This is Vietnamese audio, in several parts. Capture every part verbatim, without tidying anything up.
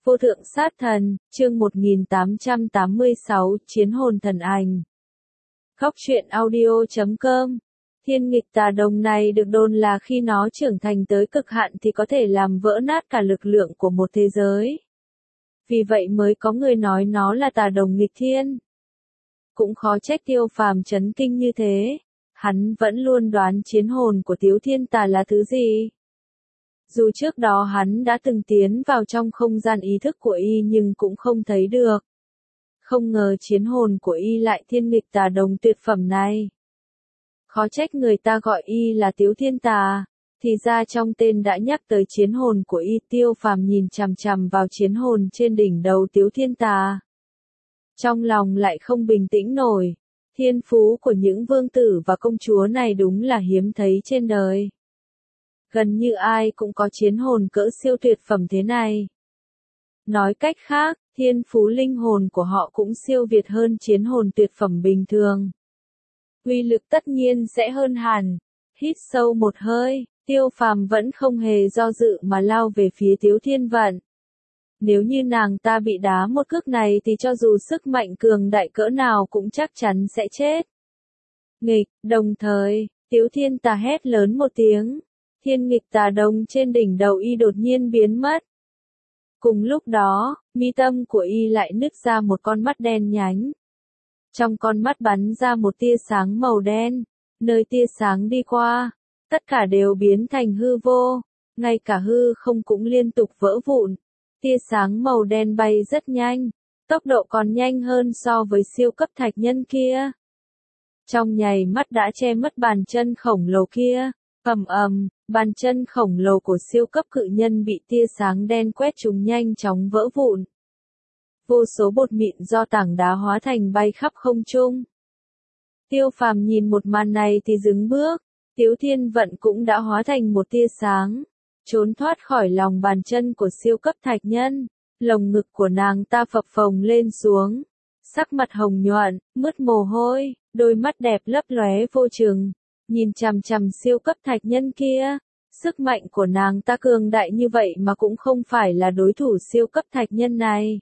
Vô thượng sát thần, chương một nghìn tám trăm tám mươi sáu, chiến hồn thần ảnh. Góc truyện audio chấm com. Thiên nghịch tà đồng này được đồn là khi nó trưởng thành tới cực hạn thì có thể làm vỡ nát cả lực lượng của một thế giới. Vì vậy mới có người nói nó là tà đồng nghịch thiên. Cũng khó trách Tiêu Phàm chấn kinh như thế. Hắn vẫn luôn đoán chiến hồn của Tiếu Thiên Tà là thứ gì. Dù trước đó hắn đã từng tiến vào trong không gian ý thức của y nhưng cũng không thấy được. Không ngờ chiến hồn của y lại thiên nghịch tà đồng tuyệt phẩm này. Khó trách người ta gọi y là Tiếu Thiên Tà, thì ra trong tên đã nhắc tới chiến hồn của y. Tiêu Phàm nhìn chằm chằm vào chiến hồn trên đỉnh đầu Tiếu Thiên Tà. Trong lòng lại không bình tĩnh nổi, thiên phú của những vương tử và công chúa này đúng là hiếm thấy trên đời. Gần như ai cũng có chiến hồn cỡ siêu tuyệt phẩm thế này. Nói cách khác, thiên phú linh hồn của họ cũng siêu việt hơn chiến hồn tuyệt phẩm bình thường. Uy lực tất nhiên sẽ hơn hẳn. Hít sâu một hơi, Tiêu Phàm vẫn không hề do dự mà lao về phía Tiếu Thiên Vận. Nếu như nàng ta bị đá một cước này thì cho dù sức mạnh cường đại cỡ nào cũng chắc chắn sẽ chết. Nghịch, đồng thời, Tiếu Thiên Tà hét lớn một tiếng. Thiên nghịch tà đồng trên đỉnh đầu y đột nhiên biến mất. Cùng lúc đó, mi tâm của y lại nứt ra một con mắt đen nhánh. Trong con mắt bắn ra một tia sáng màu đen, nơi tia sáng đi qua, tất cả đều biến thành hư vô, ngay cả hư không cũng liên tục vỡ vụn. Tia sáng màu đen bay rất nhanh, tốc độ còn nhanh hơn so với siêu cấp thạch nhân kia. Trong nháy mắt đã che mất bàn chân khổng lồ kia. Ầm ầm, bàn chân khổng lồ của siêu cấp cự nhân bị tia sáng đen quét trúng nhanh chóng vỡ vụn. Vô số bột mịn do tảng đá hóa thành bay khắp không trung. Tiêu Phàm nhìn một màn này thì dừng bước, Tiếu Thiên Vận cũng đã hóa thành một tia sáng, trốn thoát khỏi lòng bàn chân của siêu cấp thạch nhân. Lồng ngực của nàng ta phập phồng lên xuống, sắc mặt hồng nhuận, mướt mồ hôi, đôi mắt đẹp lấp lóe vô chừng. Nhìn chằm chằm siêu cấp thạch nhân kia, sức mạnh của nàng ta cường đại như vậy mà cũng không phải là đối thủ siêu cấp thạch nhân này.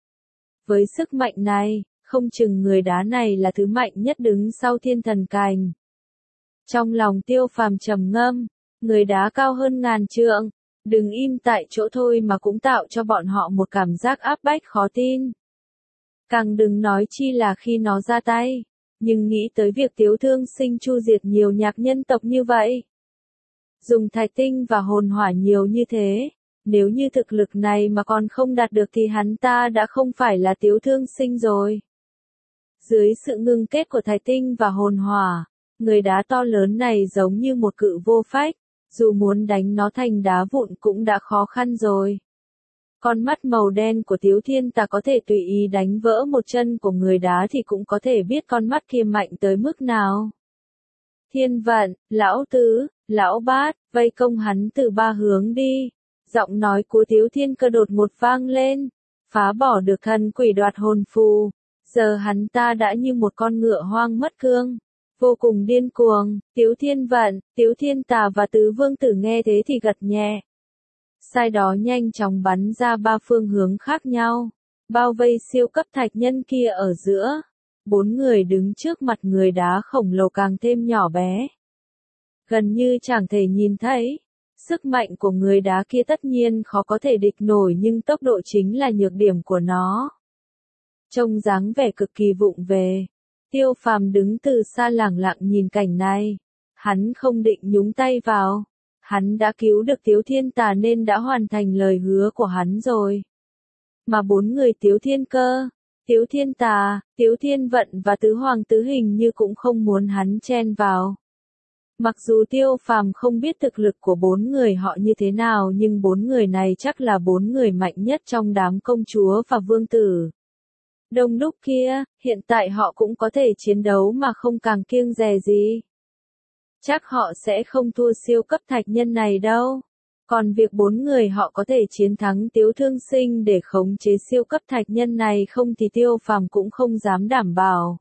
Với sức mạnh này, không chừng người đá này là thứ mạnh nhất đứng sau thiên thần cành. Trong lòng Tiêu Phàm trầm ngâm, người đá cao hơn ngàn trượng, đừng im tại chỗ thôi mà cũng tạo cho bọn họ một cảm giác áp bách khó tin. Càng đừng nói chi là khi nó ra tay. Nhưng nghĩ tới việc Tiếu Thương Sinh chu diệt nhiều nhạc nhân tộc như vậy, dùng thạch tinh và hồn hỏa nhiều như thế, nếu như thực lực này mà còn không đạt được thì hắn ta đã không phải là Tiếu Thương Sinh rồi. Dưới sự ngưng kết của thạch tinh và hồn hỏa, người đá to lớn này giống như một cự vô phách, dù muốn đánh nó thành đá vụn cũng đã khó khăn rồi. Con mắt màu đen của Tiếu Thiên Tà có thể tùy ý đánh vỡ một chân của người đá thì cũng có thể biết con mắt kia mạnh tới mức nào. Thiên Vận, Lão Tứ, Lão Bát, vây công hắn từ ba hướng đi. Giọng nói của Tiếu Thiên Cơ đột một vang lên, phá bỏ được thần quỷ đoạt hồn phù. Giờ hắn ta đã như một con ngựa hoang mất cương, vô cùng điên cuồng. Tiếu Thiên Vận, Tiếu Thiên Tà và Tứ Vương Tử nghe thế thì gật nhẹ. Sai đó nhanh chóng bắn ra ba phương hướng khác nhau, bao vây siêu cấp thạch nhân kia ở giữa. Bốn người đứng trước mặt người đá khổng lồ càng thêm nhỏ bé, gần như chẳng thể nhìn thấy. Sức mạnh của người đá kia tất nhiên khó có thể địch nổi nhưng tốc độ chính là nhược điểm của nó. Trông dáng vẻ cực kỳ vụng về, Tiêu Phàm đứng từ xa lẳng lặng nhìn cảnh này. Hắn không định nhúng tay vào. Hắn đã cứu được Tiếu Thiên Tà nên đã hoàn thành lời hứa của hắn rồi. Mà bốn người Tiếu Thiên Cơ, Tiếu Thiên Tà, Tiếu Thiên Vận và Tứ Hoàng Tứ hình như cũng không muốn hắn chen vào. Mặc dù Tiêu Phàm không biết thực lực của bốn người họ như thế nào nhưng bốn người này chắc là bốn người mạnh nhất trong đám công chúa và vương tử đông đúc kia, hiện tại họ cũng có thể chiến đấu mà không càng kiêng dè gì. Chắc họ sẽ không thua siêu cấp thạch nhân này đâu. Còn việc bốn người họ có thể chiến thắng Tiếu Thương Sinh để khống chế siêu cấp thạch nhân này không thì Tiêu Phàm cũng không dám đảm bảo.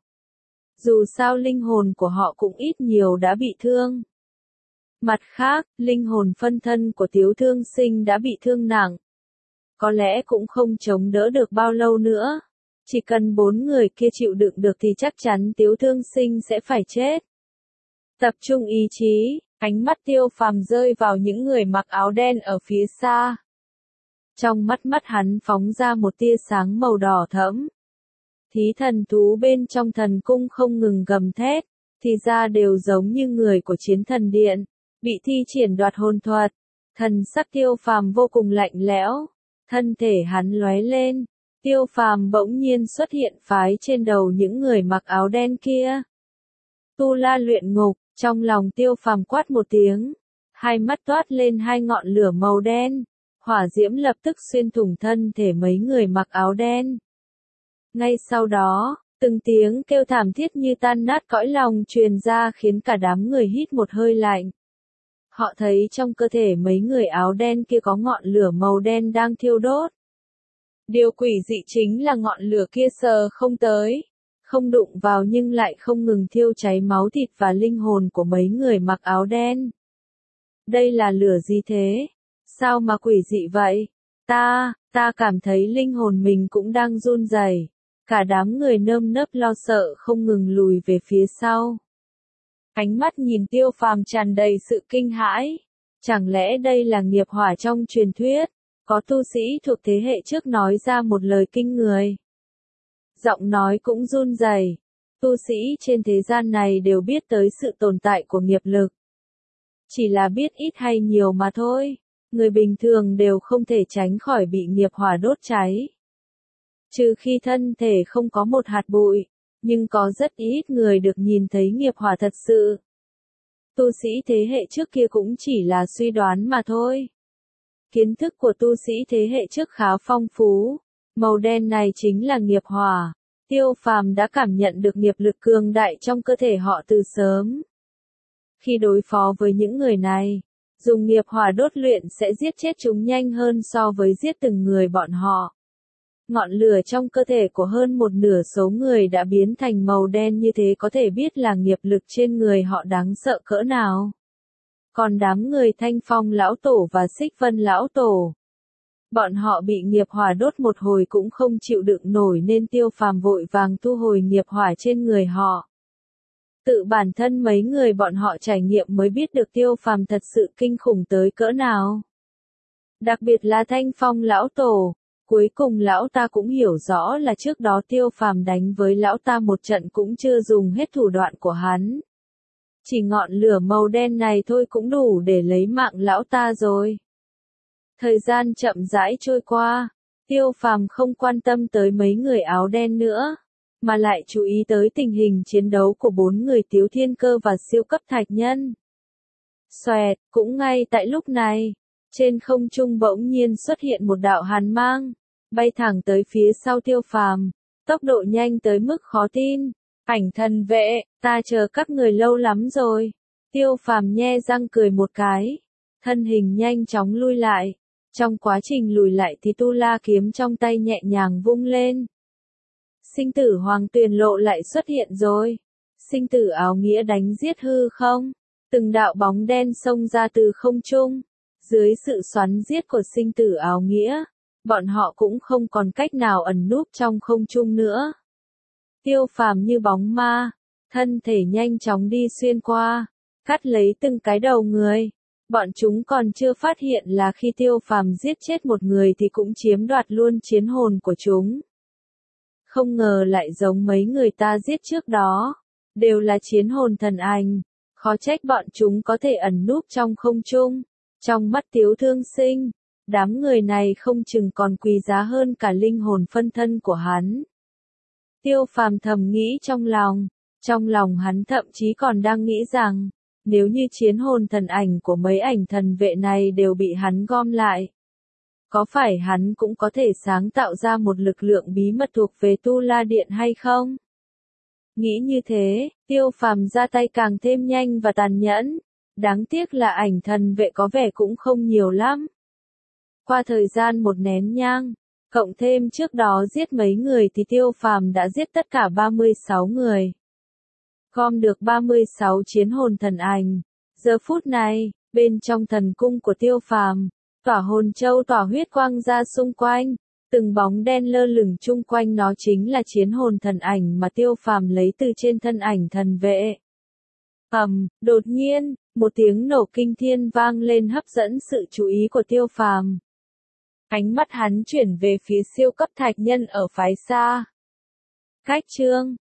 Dù sao linh hồn của họ cũng ít nhiều đã bị thương. Mặt khác, linh hồn phân thân của Tiếu Thương Sinh đã bị thương nặng. có lẽ cũng không chống đỡ được bao lâu nữa. Chỉ cần bốn người kia chịu đựng được thì chắc chắn Tiếu Thương Sinh sẽ phải chết. Tập trung ý chí, ánh mắt Tiêu Phàm rơi vào những người mặc áo đen ở phía xa. Trong mắt mắt hắn phóng ra một tia sáng màu đỏ thẫm. Thí thần thú bên trong thần cung không ngừng gầm thét, thì ra đều giống như người của Chiến Thần Điện, bị thi triển đoạt hồn thuật. Thần sắc Tiêu Phàm vô cùng lạnh lẽo, thân thể hắn lóe lên, Tiêu Phàm bỗng nhiên xuất hiện phái trên đầu những người mặc áo đen kia. Tu La Luyện Ngục, trong lòng Tiêu Phàm quát một tiếng, hai mắt toát lên hai ngọn lửa màu đen, hỏa diễm lập tức xuyên thủng thân thể mấy người mặc áo đen. Ngay sau đó, từng tiếng kêu thảm thiết như tan nát cõi lòng truyền ra khiến cả đám người hít một hơi lạnh. Họ thấy trong cơ thể mấy người áo đen kia có ngọn lửa màu đen đang thiêu đốt. Điều quỷ dị chính là ngọn lửa kia sờ không tới, không đụng vào nhưng lại không ngừng thiêu cháy máu thịt và linh hồn của mấy người mặc áo đen. Đây là lửa gì thế? Sao mà quỷ dị vậy? Ta, ta cảm thấy linh hồn mình cũng đang run rẩy. Cả đám người nơm nớp lo sợ không ngừng lùi về phía sau. Ánh mắt nhìn Tiêu Phàm tràn đầy sự kinh hãi. Chẳng lẽ đây là nghiệp hỏa trong truyền thuyết? Có tu sĩ thuộc thế hệ trước nói ra một lời kinh người. Giọng nói cũng run rẩy. Tu sĩ trên thế gian này đều biết tới sự tồn tại của nghiệp lực. Chỉ là biết ít hay nhiều mà thôi. Người bình thường đều không thể tránh khỏi bị nghiệp hỏa đốt cháy. Trừ khi thân thể không có một hạt bụi, nhưng có rất ít người được nhìn thấy nghiệp hỏa thật sự. Tu sĩ thế hệ trước kia cũng chỉ là suy đoán mà thôi. Kiến thức của tu sĩ thế hệ trước khá phong phú. Màu đen này chính là nghiệp hỏa. Tiêu Phàm đã cảm nhận được nghiệp lực cường đại trong cơ thể họ từ sớm. Khi đối phó với những người này, dùng nghiệp hỏa đốt luyện sẽ giết chết chúng nhanh hơn so với giết từng người bọn họ. Ngọn lửa trong cơ thể của hơn một nửa số người đã biến thành màu đen như thế có thể biết là nghiệp lực trên người họ đáng sợ cỡ nào. Còn đám người Thanh Phong lão tổ và Xích Vân lão tổ, bọn họ bị nghiệp hỏa đốt một hồi cũng không chịu đựng nổi nên Tiêu Phàm vội vàng thu hồi nghiệp hỏa trên người họ. Tự bản thân mấy người bọn họ trải nghiệm mới biết được Tiêu Phàm thật sự kinh khủng tới cỡ nào. Đặc biệt là Thanh Phong lão tổ, cuối cùng lão ta cũng hiểu rõ là trước đó Tiêu Phàm đánh với lão ta một trận cũng chưa dùng hết thủ đoạn của hắn. Chỉ ngọn lửa màu đen này thôi cũng đủ để lấy mạng lão ta rồi. Thời gian chậm rãi trôi qua, Tiêu Phàm không quan tâm tới mấy người áo đen nữa, mà lại chú ý tới tình hình chiến đấu của bốn người Tiếu Thiên Cơ và siêu cấp thạch nhân. Xoẹt, cũng ngay tại lúc này, trên không trung bỗng nhiên xuất hiện một đạo hàn mang, bay thẳng tới phía sau Tiêu Phàm, tốc độ nhanh tới mức khó tin. Ảnh thần vệ, ta chờ các người lâu lắm rồi. Tiêu Phàm nhe răng cười một cái, thân hình nhanh chóng lui lại. Trong quá trình lùi lại thì tu la kiếm trong tay nhẹ nhàng vung lên. Sinh tử hoàng tuyền lộ lại xuất hiện rồi. Sinh tử áo nghĩa đánh giết hư không. Từng đạo bóng đen xông ra từ không trung. Dưới sự xoắn giết của sinh tử áo nghĩa, bọn họ cũng không còn cách nào ẩn núp trong không trung nữa. Tiêu Phàm như bóng ma, thân thể nhanh chóng đi xuyên qua, cắt lấy từng cái đầu người. Bọn chúng còn chưa phát hiện là khi Tiêu Phàm giết chết một người thì cũng chiếm đoạt luôn chiến hồn của chúng. Không ngờ lại giống mấy người ta giết trước đó, đều là chiến hồn thần ảnh, khó trách bọn chúng có thể ẩn núp trong không trung. Trong mắt Tiếu Thương Sinh, đám người này không chừng còn quý giá hơn cả linh hồn phân thân của hắn. Tiêu Phàm thầm nghĩ trong lòng, trong lòng hắn thậm chí còn đang nghĩ rằng, nếu như chiến hồn thần ảnh của mấy ảnh thần vệ này đều bị hắn gom lại, có phải hắn cũng có thể sáng tạo ra một lực lượng bí mật thuộc về Tu La Điện hay không? Nghĩ như thế, Tiêu Phàm ra tay càng thêm nhanh và tàn nhẫn, đáng tiếc là ảnh thần vệ có vẻ cũng không nhiều lắm. Qua thời gian một nén nhang, cộng thêm trước đó giết mấy người thì Tiêu Phàm đã giết tất cả ba mươi sáu người. Gom được ba mươi sáu chiến hồn thần ảnh. Giờ phút này, bên trong thần cung của Tiêu Phàm, Tỏa hồn châu tỏa huyết quang ra xung quanh, từng bóng đen lơ lửng chung quanh nó chính là chiến hồn thần ảnh mà Tiêu Phàm lấy từ trên thân ảnh thần vệ. Ầm, đột nhiên, một tiếng nổ kinh thiên vang lên hấp dẫn sự chú ý của Tiêu Phàm. Ánh mắt hắn chuyển về phía siêu cấp thạch nhân ở phái xa. Khách chương